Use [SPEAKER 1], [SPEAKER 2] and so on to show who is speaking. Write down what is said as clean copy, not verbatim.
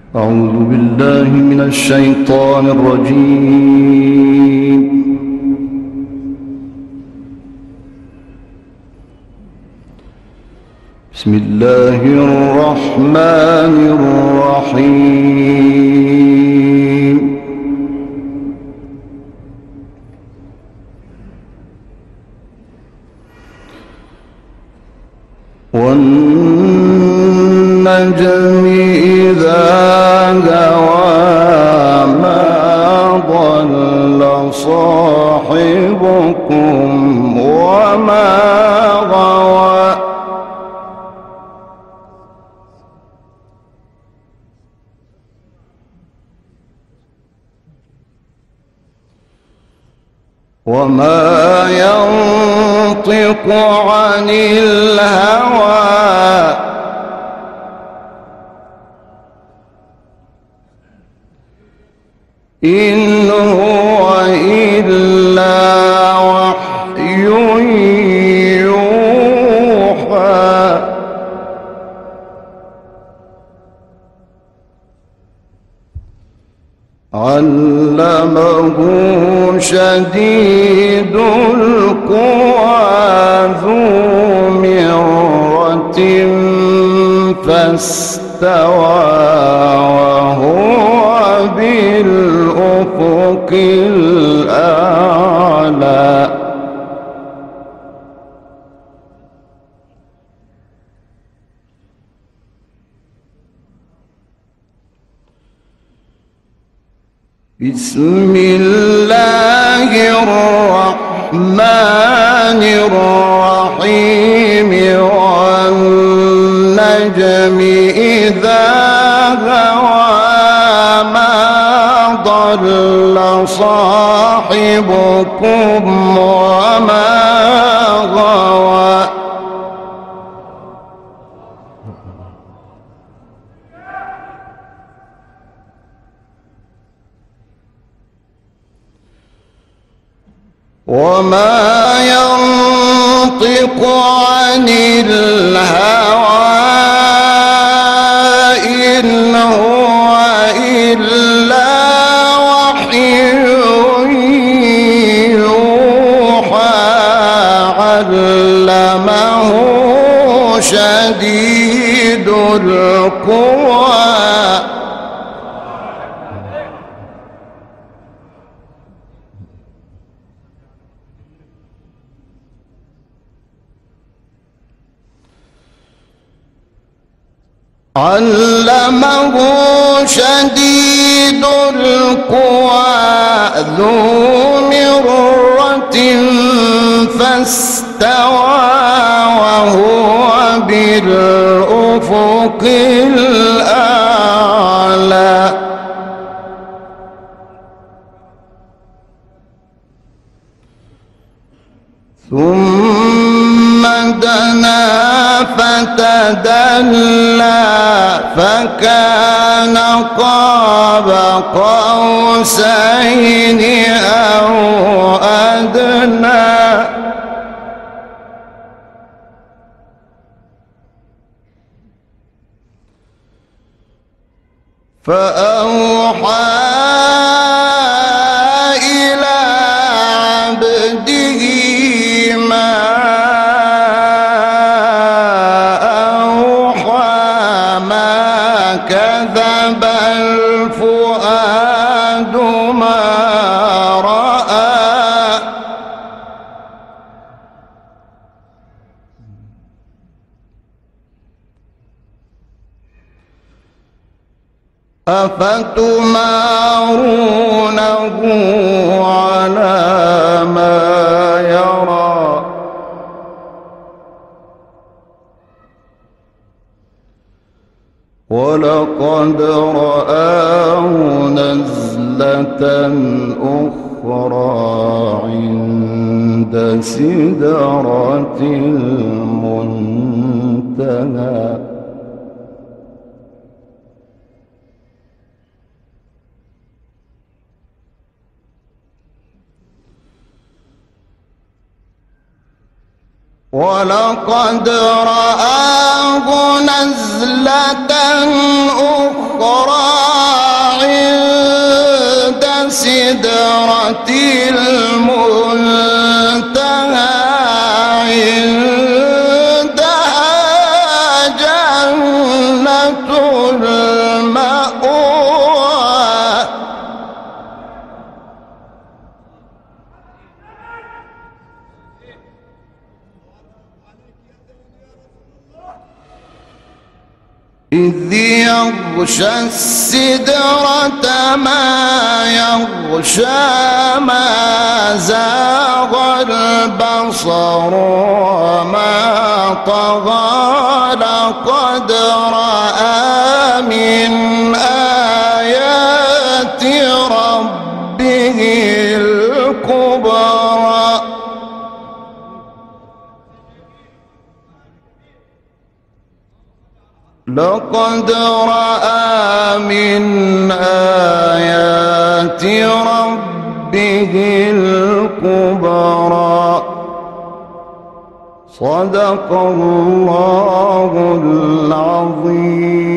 [SPEAKER 1] أعوذ بالله من الشيطان الرجيم. بسم الله الرحمن الرحيم. والنجم إذا هوى ما ضل صاحبكم وما غوى وما ينطق عن الهوى إن هو إلا وحي يوحى علمه شديد القوى ذو مرة فاستوى وهو بالأفق الأعلى بسم الله الرحمن الرحيم والنجم إذا هوى ما ضل صاحبكم وما غوى وما ينطق عن الهوى إن هو إلا وحي يوحى علمه شديد القوى علمه شديد القوى ذو مرة فاستوى وهو بالأفق الأعلى ثم دنا فتدلى فكان قاب قوسين أو أدنى فأوحى إلى عبده ما كذب الفؤاد ما رأى أفتمارونه على ما يرى ولقد رآه نزلة أخرى عند سدرة المنتهى ولقد رآه نزلة أخرى المأوى إذ يغشى السدرة ما يغشى ما زاغ البصر وما طغى لقد رأى من آيات ربه الكبرى لقد رأى من آيات ربه الكبرى صدق الله العظيم.